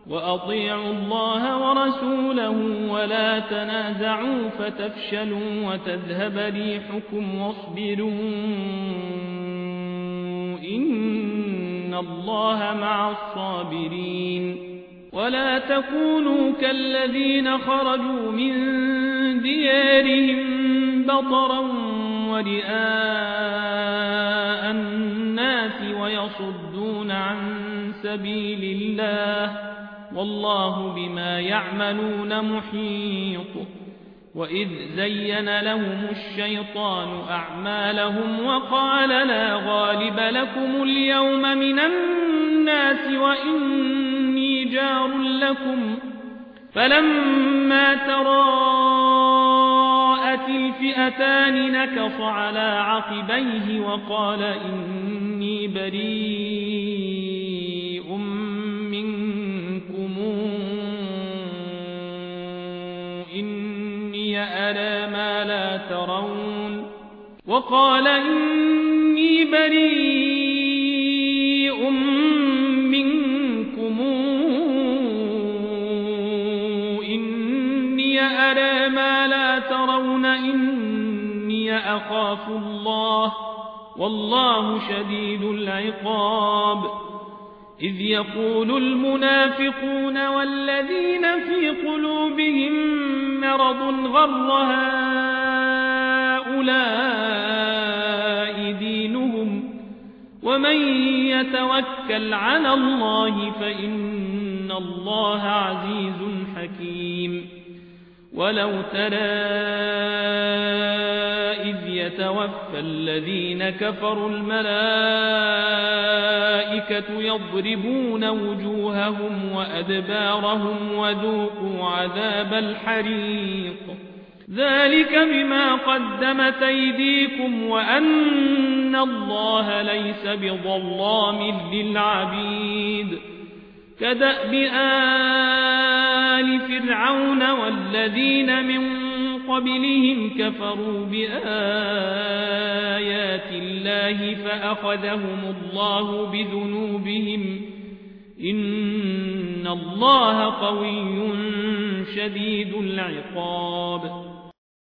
وأطيعوا الله ورسوله ولا تنازعوا فتفشلوا وتذهب ريحكم واصبروا إن الله مع الصابرين ولا تكونوا كالذين خرجوا من ديارهم بطرا ورئاء الناس ويصدون عن سبيل الله والله بما يعملون محيط وإذ زين لهم الشيطان أعمالهم وقال لا غالب لكم اليوم من الناس وإني جار لكم فلما تراءت الفئتان نكص على عقبيه وقال إني بريء منكم إني أرى ما لا ترون وقال إني بريء منكم إني أرى ما لا ترون إني أخاف الله والله شديد العقاب إذ يقول المنافقون والذين في قلوبهم مرض غر هؤلاء دينهم ومن يتوكل على الله فإن الله عزيز حكيم ولو ترى إذ يتوفى الذين كفروا الملائكة يضربون وجوههم وأدبارهم وذوقوا عذاب الحريق ذلك بما قدمت أيديكم وأن الله ليس بظلام للعبيد كدأب آل فرعون والذين من قبلهم كفروا بآيات الله فأخذهم الله بذنوبهم إن الله قوي شديد العقاب